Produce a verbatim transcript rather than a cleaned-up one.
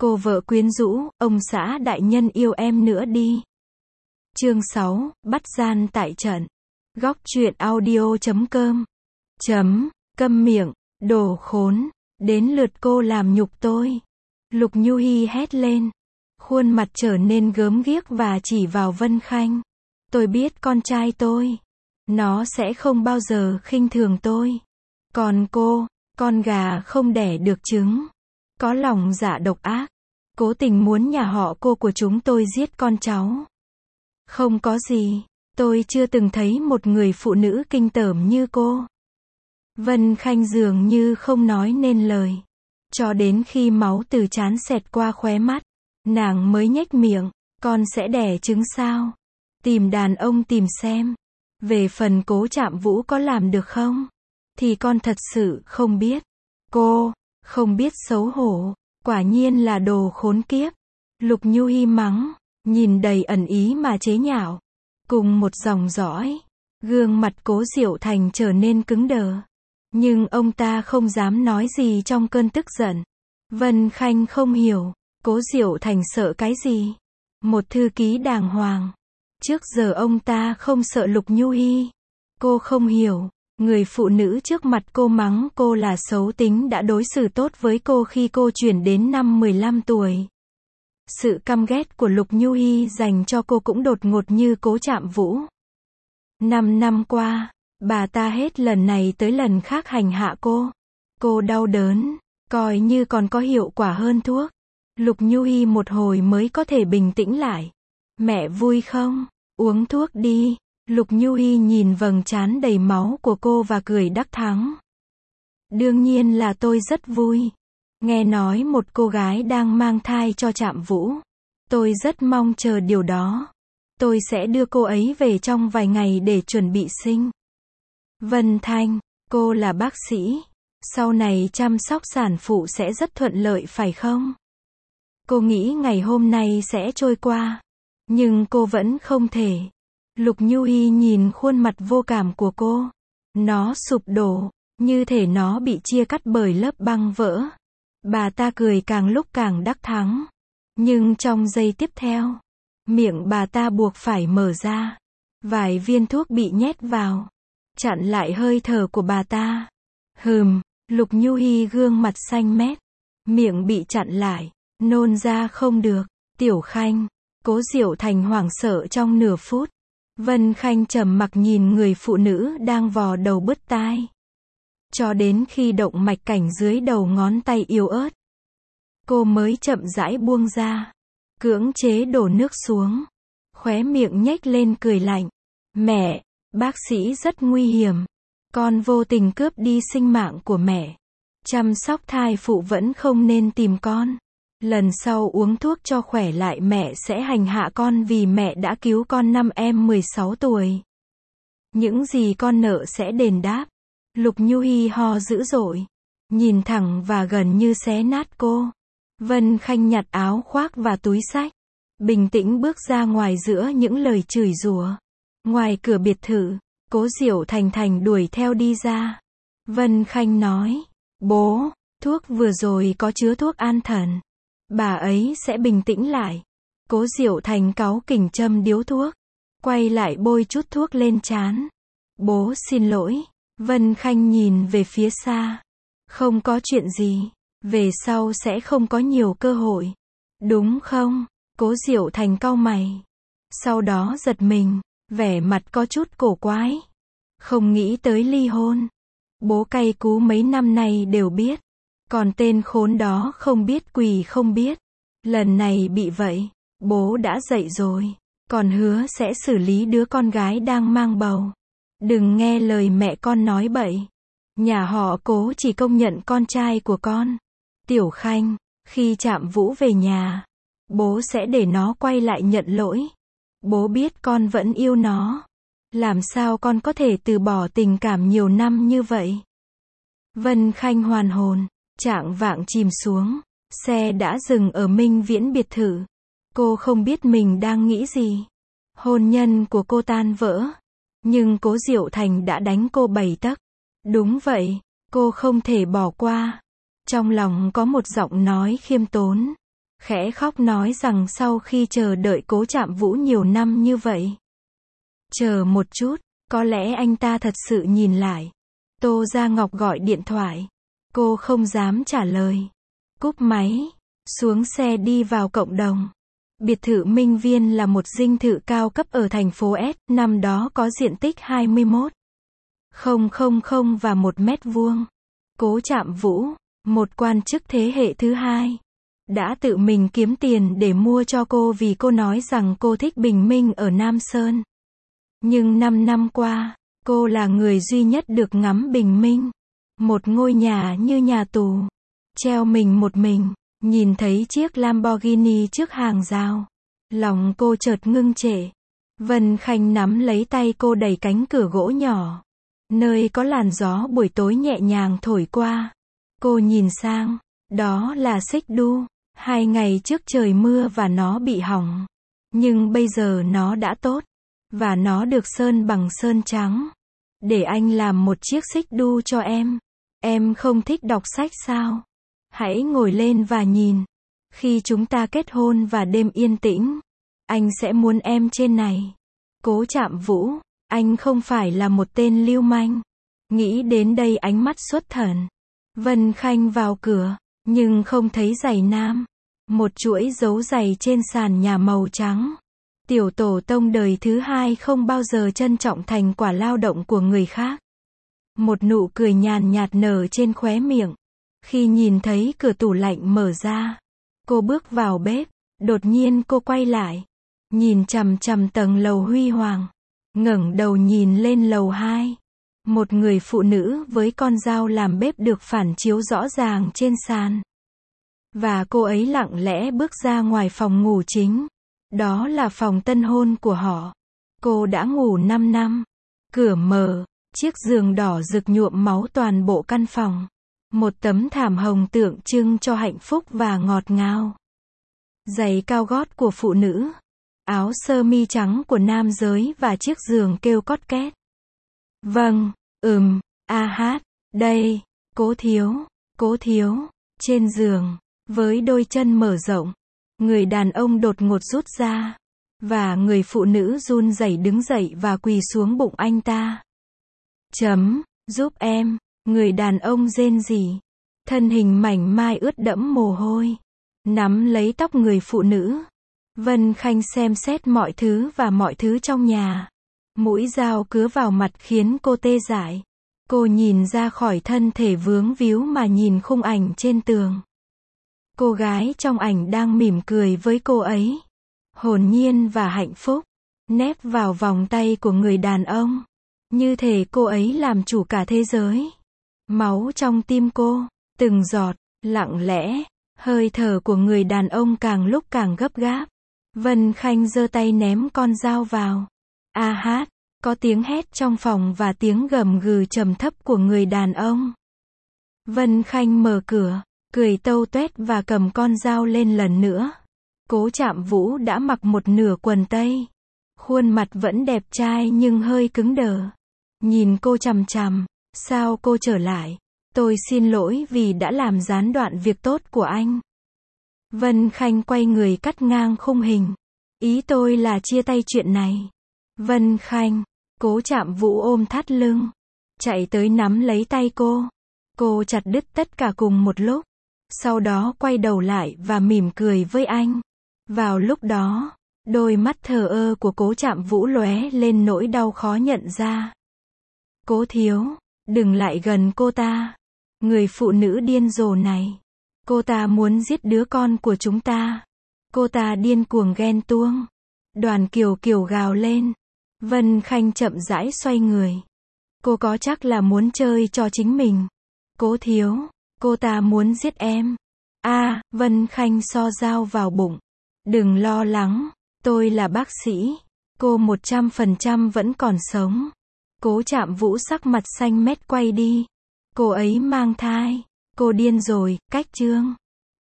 Cô vợ quyến rũ, ông xã đại nhân yêu em nữa đi. Chương sáu, bắt gian tại trận. Góc truyện audio chấm com. Chấm, câm miệng, đồ khốn, đến lượt cô làm nhục tôi. Lục Nhu Hi hét lên. Khuôn mặt trở nên gớm ghiếc và chỉ vào Vân Khanh. Tôi biết con trai tôi. Nó sẽ không bao giờ khinh thường tôi. Còn cô, con gà không đẻ được trứng. Có lòng dạ độc ác. Cố tình muốn nhà họ cô của chúng tôi giết con cháu. Không có gì. Tôi chưa từng thấy một người phụ nữ kinh tởm như cô. Vân Khanh dường như không nói nên lời. Cho đến khi máu từ trán xẹt qua khóe mắt, nàng mới nhếch miệng. Con sẽ đẻ trứng sao? Tìm đàn ông tìm xem. Về phần Cố Trạm Vũ có làm được không? Thì con thật sự không biết. Cô, không biết xấu hổ. Quả nhiên là đồ khốn kiếp. Lục Nhu Hi mắng, nhìn đầy ẩn ý mà chế nhạo. Cùng một dòng dõi, gương mặt Cố Diệu Thành trở nên cứng đờ. Nhưng ông ta không dám nói gì trong cơn tức giận. Vân Khanh không hiểu, Cố Diệu Thành sợ cái gì? Một thư ký đàng hoàng. Trước giờ ông ta không sợ Lục Nhu Hi. Cô không hiểu, người phụ nữ trước mặt cô mắng cô là xấu tính đã đối xử tốt với cô khi cô chuyển đến năm mười lăm tuổi. Sự căm ghét của Lục Nhu Hi dành cho cô cũng đột ngột như Cố Trạm Vũ. Năm năm qua, bà ta hết lần này tới lần khác hành hạ cô. Cô đau đớn, coi như còn có hiệu quả hơn thuốc. Lục Nhu Hi một hồi mới có thể bình tĩnh lại. Mẹ vui không? Uống thuốc đi. Lục Nhu Hi nhìn vầng trán đầy máu của cô và cười đắc thắng. Đương nhiên là tôi rất vui. Nghe nói một cô gái đang mang thai cho Trạm Vũ. Tôi rất mong chờ điều đó. Tôi sẽ đưa cô ấy về trong vài ngày để chuẩn bị sinh. Vân Thanh, cô là bác sĩ. Sau này chăm sóc sản phụ sẽ rất thuận lợi phải không? Cô nghĩ ngày hôm nay sẽ trôi qua. Nhưng cô vẫn không thể. Lục Nhu Hi nhìn khuôn mặt vô cảm của cô. Nó sụp đổ, như thể nó bị chia cắt bởi lớp băng vỡ. Bà ta cười càng lúc càng đắc thắng. Nhưng trong giây tiếp theo, miệng bà ta buộc phải mở ra. Vài viên thuốc bị nhét vào, chặn lại hơi thở của bà ta. Hừm, Lục Nhu Hi gương mặt xanh mét. Miệng bị chặn lại, nôn ra không được. Tiểu Khanh, Cố Diệu Thành hoảng sợ trong nửa phút. Vân Khanh trầm mặc nhìn người phụ nữ đang vò đầu bứt tai. Cho đến khi động mạch cảnh dưới đầu ngón tay yếu ớt, cô mới chậm rãi buông ra. Cưỡng chế đổ nước xuống. Khóe miệng nhếch lên cười lạnh. Mẹ, bác sĩ rất nguy hiểm. Con vô tình cướp đi sinh mạng của mẹ. Chăm sóc thai phụ vẫn không nên tìm con. Lần sau uống thuốc cho khỏe lại mẹ sẽ hành hạ con vì mẹ đã cứu con năm em mười sáu tuổi. Những gì con nợ sẽ đền đáp. Lục Nhu Hi ho dữ dội. Nhìn thẳng và gần như xé nát cô. Vân Khanh nhặt áo khoác và túi xách. Bình tĩnh bước ra ngoài giữa những lời chửi rủa. Ngoài cửa biệt thự, Cố Diệu Thành Thành đuổi theo đi ra. Vân Khanh nói. Bố, thuốc vừa rồi có chứa thuốc an thần. Bà ấy sẽ bình tĩnh lại. Cố Diệu Thành cáu kỉnh châm điếu thuốc. Quay lại bôi chút thuốc lên trán. Bố xin lỗi. Vân Khanh nhìn về phía xa. Không có chuyện gì. Về sau sẽ không có nhiều cơ hội. Đúng không? Cố Diệu Thành cau mày. Sau đó giật mình. Vẻ mặt có chút cổ quái. Không nghĩ tới ly hôn. Bố cay cú mấy năm nay đều biết. Còn tên khốn đó không biết quỳ không biết. Lần này bị vậy. Bố đã dậy rồi. Còn hứa sẽ xử lý đứa con gái đang mang bầu. Đừng nghe lời mẹ con nói bậy. Nhà họ Cố chỉ công nhận con trai của con. Tiểu Khanh, khi Trạm Vũ về nhà, bố sẽ để nó quay lại nhận lỗi. Bố biết con vẫn yêu nó. Làm sao con có thể từ bỏ tình cảm nhiều năm như vậy? Vân Khanh hoàn hồn. Trạng vạng chìm xuống. Xe đã dừng ở Minh Viễn biệt thự. Cô không biết mình đang nghĩ gì. Hôn nhân của cô tan vỡ. Nhưng Cố Diệu Thành đã đánh cô bảy tấc. Đúng vậy, cô không thể bỏ qua. Trong lòng có một giọng nói khiêm tốn. khẽ khóc nói rằng sau khi chờ đợi Cố Trạm Vũ nhiều năm như vậy. Chờ một chút, có lẽ anh ta thật sự nhìn lại. Tô Gia Ngọc gọi điện thoại. Cô không dám trả lời. Cúp máy, xuống xe đi vào cộng đồng. Biệt thự Minh Viên là một dinh thự cao cấp ở thành phố S, năm đó có diện tích hai mươi mốt nghìn và một mét vuông. Cố Trạm Vũ, một quan chức thế hệ thứ hai, đã tự mình kiếm tiền để mua cho cô vì cô nói rằng cô thích bình minh ở Nam Sơn. Nhưng năm năm qua, cô là người duy nhất được ngắm bình minh. Một ngôi nhà như nhà tù. Treo mình một mình, nhìn thấy chiếc Lamborghini trước hàng rào. Lòng cô chợt ngưng trệ. Vân Khanh nắm lấy tay cô đẩy cánh cửa gỗ nhỏ. Nơi có làn gió buổi tối nhẹ nhàng thổi qua. Cô nhìn sang, đó là xích đu. Hai ngày trước trời mưa và nó bị hỏng. Nhưng bây giờ nó đã tốt. Và nó được sơn bằng sơn trắng. Để anh làm một chiếc xích đu cho em. Em không thích đọc sách sao? Hãy ngồi lên và nhìn. Khi chúng ta kết hôn và đêm yên tĩnh, anh sẽ muốn em trên này. Cố Trạm Vũ, anh không phải là một tên lưu manh. Nghĩ đến đây ánh mắt xuất thần. Vân Khanh vào cửa, nhưng không thấy giày nam. Một chuỗi dấu giày trên sàn nhà màu trắng. Tiểu tổ tông đời thứ hai không bao giờ trân trọng thành quả lao động của người khác. Một nụ cười nhàn nhạt nở trên khóe miệng. Khi nhìn thấy cửa tủ lạnh mở ra, cô bước vào bếp. Đột nhiên cô quay lại, nhìn chằm chằm tầng lầu huy hoàng, ngẩng đầu nhìn lên lầu hai. Một người phụ nữ với con dao làm bếp được phản chiếu rõ ràng trên sàn. Và cô ấy lặng lẽ bước ra ngoài phòng ngủ chính. Đó là phòng tân hôn của họ. Cô đã ngủ năm năm. Cửa mở, chiếc giường đỏ rực nhuộm máu toàn bộ căn phòng. Một tấm thảm hồng tượng trưng cho hạnh phúc và ngọt ngào. Giày cao gót của phụ nữ, áo sơ mi trắng của nam giới và chiếc giường kêu cót két. Vâng, ừm, a hát, đây, Cố thiếu, Cố thiếu, trên giường, với đôi chân mở rộng, người đàn ông đột ngột rút ra, và người phụ nữ run rẩy đứng dậy và quỳ xuống bụng anh ta. Chấm, giúp em, người đàn ông rên rỉ, thân hình mảnh mai ướt đẫm mồ hôi, nắm lấy tóc người phụ nữ. Vân Khanh xem xét mọi thứ và mọi thứ trong nhà. Mũi dao cứa vào mặt khiến cô tê dại. Cô nhìn ra khỏi thân thể vướng víu mà nhìn khung ảnh trên tường. Cô gái trong ảnh đang mỉm cười với cô ấy, hồn nhiên và hạnh phúc, nép vào vòng tay của người đàn ông, như thể cô ấy làm chủ cả thế giới. Máu trong tim cô, từng giọt, lặng lẽ, hơi thở của người đàn ông càng lúc càng gấp gáp. Vân Khanh giơ tay ném con dao vào. A hát, có tiếng hét trong phòng và tiếng gầm gừ trầm thấp của người đàn ông. Vân Khanh mở cửa, cười tâu tuét và cầm con dao lên lần nữa. Cố Trạm Vũ đã mặc một nửa quần tây. Khuôn mặt vẫn đẹp trai nhưng hơi cứng đờ. Nhìn cô chằm chằm, sao cô trở lại? Tôi xin lỗi vì đã làm gián đoạn việc tốt của anh. Vân Khanh quay người cắt ngang khung hình. Ý tôi là chia tay chuyện này. Vân Khanh, Cố Trạm Vũ ôm thắt lưng, chạy tới nắm lấy tay cô. Cô chặt đứt tất cả cùng một lúc. Sau đó quay đầu lại và mỉm cười với anh. Vào lúc đó, đôi mắt thờ ơ của Cố Trạm Vũ lóe lên nỗi đau khó nhận ra. Cố thiếu, đừng lại gần cô ta. Người phụ nữ điên rồ này. Cô ta muốn giết đứa con của chúng ta. Cô ta điên cuồng ghen tuông. Đoàn Kiều Kiều gào lên. Vân Khanh chậm rãi xoay người. Cô có chắc là muốn chơi cho chính mình. Cố thiếu, cô ta muốn giết em. A, à, Vân Khanh so dao vào bụng. Đừng lo lắng, tôi là bác sĩ. Cô một trăm phần trăm vẫn còn sống. Cố Trạm Vũ sắc mặt xanh mét quay đi. Cô ấy mang thai. Cô điên rồi, cách chương.